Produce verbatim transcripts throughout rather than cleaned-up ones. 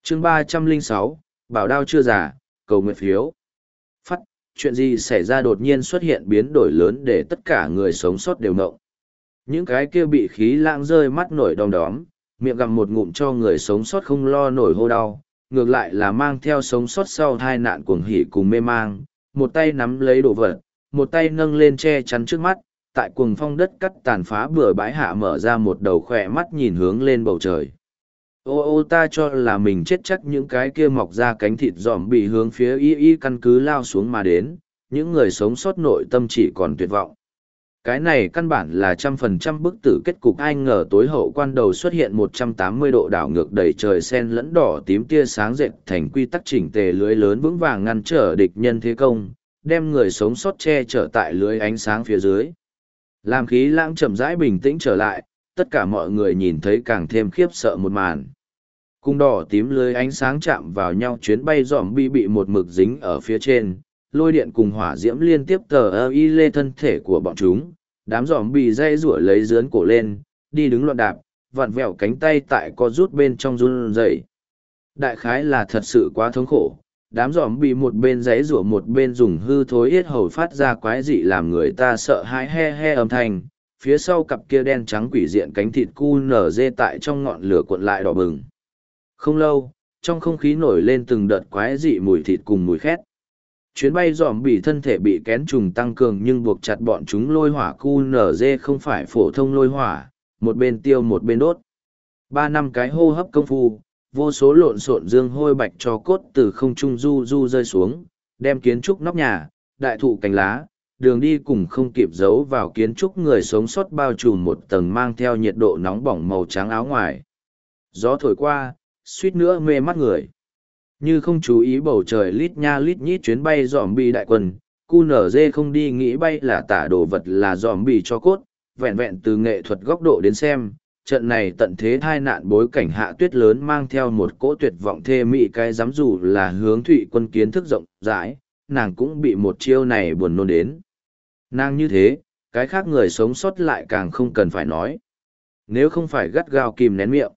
chương ba trăm lẻ sáu, bảo đao chưa già, cầu nguyện phiếu. Phát, chuyện gì xảy ra đột nhiên xuất hiện biến đổi lớn để tất cả người sống sót đều ngộng. Những cái kia bị khí lãng rơi mắt nổi đom đóm, miệng gặm một ngụm cho người sống sót không lo nổi hô đau, ngược lại là mang theo sống sót sau tai nạn cuồng hỉ cùng mê mang, một tay nắm lấy đồ vật, một tay nâng lên che chắn trước mắt, tại cuồng phong đất cắt tàn phá bừa bãi hạ mở ra một đầu khỏe mắt nhìn hướng lên bầu trời. Ô ô ta cho là mình chết chắc những cái kia mọc ra cánh thịt giòm bị hướng phía y y căn cứ lao xuống mà đến, những người sống sót nội tâm chỉ còn tuyệt vọng. Cái này căn bản là trăm phần trăm bức tử kết cục, ai ngờ tối hậu quan đầu xuất hiện một trăm tám mươi độ đảo ngược đầy trời sen lẫn đỏ tím tia sáng dệt thành quy tắc chỉnh tề lưới lớn vững vàng ngăn trở địch nhân thế công, đem người sống sót che chở tại lưới ánh sáng phía dưới. Làm khí lãng chậm rãi bình tĩnh trở lại, tất cả mọi người nhìn thấy càng thêm khiếp sợ một màn. Cung đỏ tím lưới ánh sáng chạm vào nhau, chuyến bay giòm bi bị một mực dính ở phía trên, lôi điện cùng hỏa diễm liên tiếp tờ ơ y lê thân thể của bọn chúng, đám giòm bị dây rủa lấy dướn cổ lên, đi đứng loạn đạp, vặn vẹo cánh tay tại co rút bên trong run rẩy. Đại khái là thật sự quá thống khổ, đám giòm bị một bên giấy rủa một bên dùng hư thối yết hầu phát ra quái dị làm người ta sợ hãi he he âm thanh, phía sau cặp kia đen trắng quỷ diện cánh thịt cu nở dê tại trong ngọn lửa cuộn lại đỏ bừng. Không lâu, trong không khí nổi lên từng đợt quái dị mùi thịt cùng mùi khét. Chuyến bay giòm bị thân thể bị kén trùng tăng cường nhưng buộc chặt bọn chúng lôi hỏa cu nở dê không phải phổ thông lôi hỏa, một bên tiêu một bên đốt. Ba năm cái hô hấp công phu, vô số lộn xộn dương hôi bạch cho cốt từ không trung du du rơi xuống, đem kiến trúc nóc nhà, đại thụ cành lá, đường đi cùng không kịp giấu vào kiến trúc người sống sót bao trùm một tầng mang theo nhiệt độ nóng bỏng màu trắng áo ngoài. Gió thổi qua, suýt nữa mê mắt người. Như không chú ý bầu trời lít nha lít nhít chuyến bay giòm bị đại quân, cu nở dê không đi nghĩ bay là tả đồ vật là giòm bị cho cốt, vẹn vẹn từ nghệ thuật góc độ đến xem, trận này tận thế thai nạn bối cảnh hạ tuyết lớn mang theo một cỗ tuyệt vọng thê mị, cái dám dù là hướng thụy quân kiến thức rộng rãi, nàng cũng bị một chiêu này buồn nôn đến. Nàng như thế, cái khác người sống sót lại càng không cần phải nói. Nếu không phải gắt gao kìm nén miệng.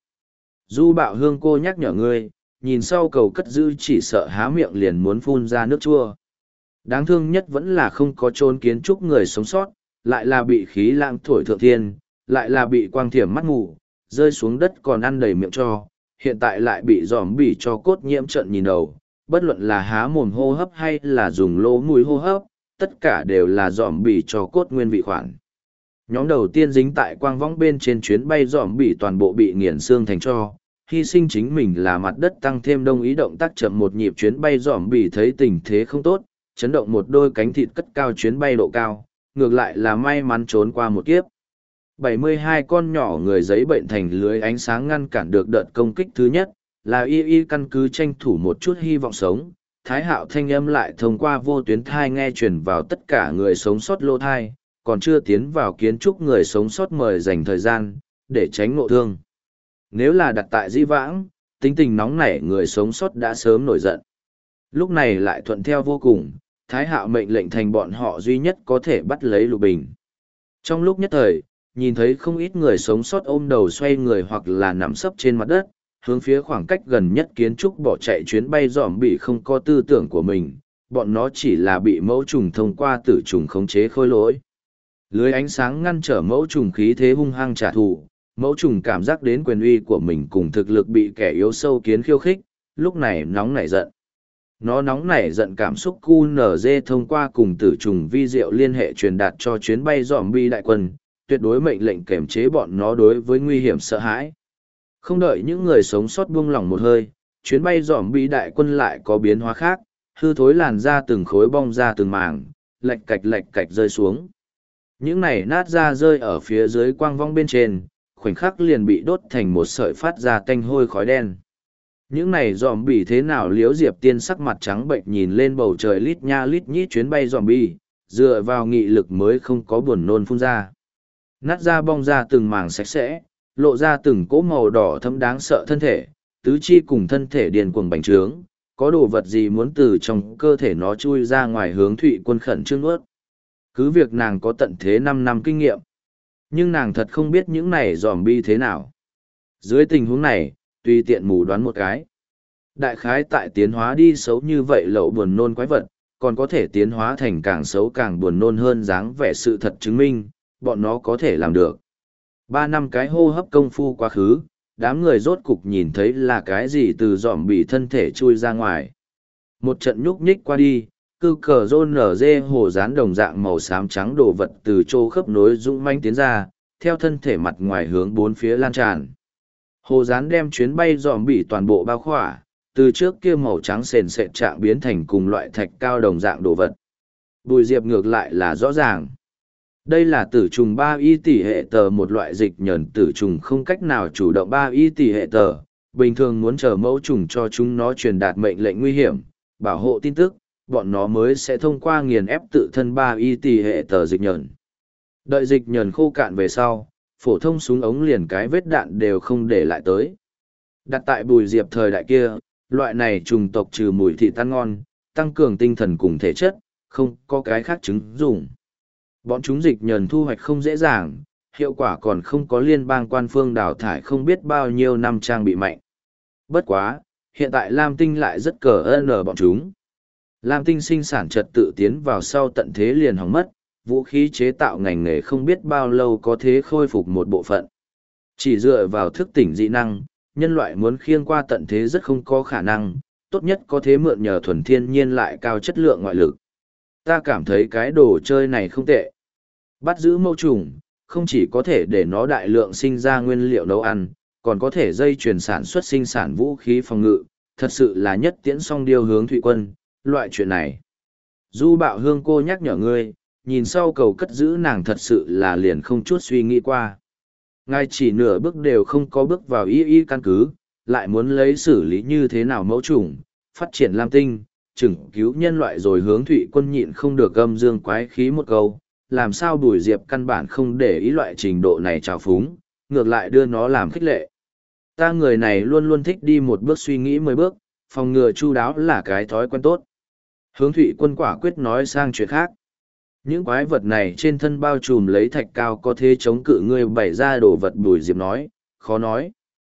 Du Bạo Hương cô nhắc nhở ngươi, nhìn sau cầu cất giữ chỉ sợ há miệng liền muốn phun ra nước chua. Đáng thương nhất vẫn là không có chôn kiến trúc người sống sót, lại là bị khí lãng thổi thượng thiên, lại là bị quang thiểm mắt mù, rơi xuống đất còn ăn đầy miệng cho, hiện tại lại bị giòm bỉ cho cốt nhiễm trận nhìn đầu, bất luận là há mồm hô hấp hay là dùng lỗ mũi hô hấp, tất cả đều là giòm bỉ cho cốt nguyên vị khoản. Nhóm đầu tiên dính tại quang võng bên trên chuyến bay giòm bỉ toàn bộ bị nghiền xương thành tro, hy sinh chính mình là mặt đất tăng thêm đông ý động tác chậm một nhịp, chuyến bay giòm bỉ thấy tình thế không tốt, chấn động một đôi cánh thịt cất cao chuyến bay độ cao, ngược lại là may mắn trốn qua một kiếp. bảy mươi hai con nhỏ người giấy bệnh thành lưới ánh sáng ngăn cản được đợt công kích thứ nhất, là y y căn cứ tranh thủ một chút hy vọng sống. Thái Hạo thanh âm lại thông qua vô tuyến thai nghe truyền vào tất cả người sống sót lô thai, còn chưa tiến vào kiến trúc người sống sót mời dành thời gian, để tránh ngộ thương. Nếu là đặt tại di vãng, tính tình nóng nảy người sống sót đã sớm nổi giận. Lúc này lại thuận theo vô cùng, Thái Hạo mệnh lệnh thành bọn họ duy nhất có thể bắt lấy Lục Bình. Trong lúc nhất thời, nhìn thấy không ít người sống sót ôm đầu xoay người hoặc là nằm sấp trên mặt đất, hướng phía khoảng cách gần nhất kiến trúc bỏ chạy chuyến bay giòm bị không có tư tưởng của mình, bọn nó chỉ là bị mẫu trùng thông qua tử trùng khống chế khôi lỗi. Lưới ánh sáng ngăn trở mẫu trùng khí thế hung hăng trả thù, mẫu trùng cảm giác đến quyền uy của mình cùng thực lực bị kẻ yếu sâu kiến khiêu khích, lúc này nóng nảy giận. Nó nóng nảy giận cảm xúc cu nở dê thông qua cùng tử trùng vi diệu liên hệ truyền đạt cho chuyến bay giòm bi đại quân, tuyệt đối mệnh lệnh kềm chế bọn nó đối với nguy hiểm sợ hãi. Không đợi những người sống sót buông lỏng một hơi, chuyến bay giòm bi đại quân lại có biến hóa khác, hư thối làn ra từng khối bong ra từng mảng, lạch cạch lạch cạch rơi xuống. Những này nát ra rơi ở phía dưới quang vong bên trên, khoảnh khắc liền bị đốt thành một sợi phát ra tanh hôi khói đen. Những này giòm bỉ thế nào? Liễu Diệp Tiên sắc mặt trắng bệnh nhìn lên bầu trời lít nha lít nhít chuyến bay giòm bỉ, dựa vào nghị lực mới không có buồn nôn phun ra. Nát ra bong ra từng mảng sạch sẽ, lộ ra từng cỗ màu đỏ thấm đáng sợ thân thể, tứ chi cùng thân thể điền cuồng bành trướng, có đồ vật gì muốn từ trong cơ thể nó chui ra ngoài hướng Thụy Quân khẩn trương nuốt. Cứ việc nàng có tận thế năm năm kinh nghiệm, nhưng nàng thật không biết những này giòm bi thế nào. Dưới tình huống này, tùy tiện mù đoán một cái. Đại khái tại tiến hóa đi xấu như vậy lậu buồn nôn quái vật, còn có thể tiến hóa thành càng xấu càng buồn nôn hơn dáng vẻ sự thật chứng minh, bọn nó có thể làm được. Ba năm cái hô hấp công phu quá khứ, đám người rốt cục nhìn thấy là cái gì từ dòm bị thân thể chui ra ngoài. Một trận nhúc nhích qua đi, cư cờ rôn nở dê hồ dán đồng dạng màu xám trắng đồ vật từ chỗ khớp nối dũng manh tiến ra, theo thân thể mặt ngoài hướng bốn phía lan tràn. Hồ dán đem chuyến bay dòm bị toàn bộ bao khỏa, từ trước kia màu trắng sền sệt trạng biến thành cùng loại thạch cao đồng dạng đồ vật. Bùi diệp ngược lại là rõ ràng. Đây là tử trùng ba y tỷ hệ tờ, một loại dịch nhờn tử trùng không cách nào chủ động ba y tỷ hệ tờ, bình thường muốn chờ mẫu trùng cho chúng nó truyền đạt mệnh lệnh nguy hiểm, bảo hộ tin tức, bọn nó mới sẽ thông qua nghiền ép tự thân ba y tỷ hệ tờ dịch nhờn. Đợi dịch nhờn khô cạn về sau, phổ thông súng ống liền cái vết đạn đều không để lại tới. Đặt tại bùi diệp thời đại kia, loại này trùng tộc trừ mùi thịt ăn ngon, tăng cường tinh thần cùng thể chất, không có cái khác chứng dùng. Bọn chúng dịch nhờn thu hoạch không dễ dàng, hiệu quả còn không có liên bang quan phương đào thải không biết bao nhiêu năm trang bị mạnh. Bất quá, hiện tại Lam Tinh lại rất cờ ơn ở bọn chúng. Lam Tinh sinh sản trật tự tiến vào sau tận thế liền hỏng mất, vũ khí chế tạo ngành nghề không biết bao lâu có thế khôi phục một bộ phận. Chỉ dựa vào thức tỉnh dị năng, nhân loại muốn khiêng qua tận thế rất không có khả năng, tốt nhất có thế mượn nhờ thuần thiên nhiên lại cao chất lượng ngoại lực. Ta cảm thấy cái đồ chơi này không tệ. Bắt giữ mâu trùng, không chỉ có thể để nó đại lượng sinh ra nguyên liệu nấu ăn, còn có thể dây chuyển sản xuất sinh sản vũ khí phòng ngự, thật sự là nhất tiễn song điêu hướng Thụy Quân, loại chuyện này. Du Bạo Hương cô nhắc nhở ngươi, nhìn sau cầu cất giữ nàng thật sự là liền không chút suy nghĩ qua. Ngài chỉ nửa bước đều không có bước vào y y căn cứ, lại muốn lấy xử lý như thế nào mẫu trùng, phát triển Lam Tinh, chừng cứu nhân loại rồi hướng Thụy Quân nhịn không được gâm dương quái khí một câu, làm sao Bùi Diệp căn bản không để ý loại trình độ này trào phúng, ngược lại đưa nó làm khích lệ. Ta người này luôn luôn thích đi một bước suy nghĩ mười bước, phòng ngừa chu đáo là cái thói quen tốt. Hướng Thụy Quân quả quyết nói sang chuyện khác. Những quái vật này trên thân bao trùm lấy thạch cao có thế chống cự ngươi bày ra đồ vật. Bùi Diệp nói, khó nói.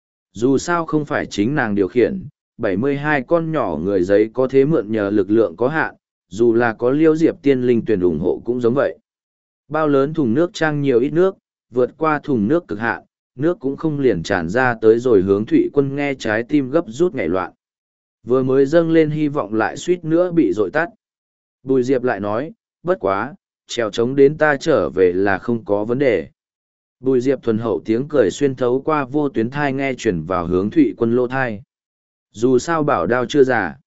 Dù sao không phải chính nàng điều khiển, bảy mươi hai con nhỏ người giấy có thế mượn nhờ lực lượng có hạn, dù là có Liêu Diệp tiên linh tuyển ủng hộ cũng giống vậy. Bao lớn thùng nước trang nhiều ít nước, vượt qua thùng nước cực hạn, nước cũng không liền tràn ra tới rồi. Hướng Thụy Quân nghe trái tim gấp rút nhảy loạn. Vừa mới dâng lên hy vọng lại suýt nữa bị dội tắt. Bùi Diệp lại nói, bất quá, trèo trống đến ta trở về là không có vấn đề. Bùi Diệp thuần hậu tiếng cười xuyên thấu qua vô tuyến thai nghe chuyển vào Hướng Thụy Quân lô thai. Dù sao bảo đao chưa già.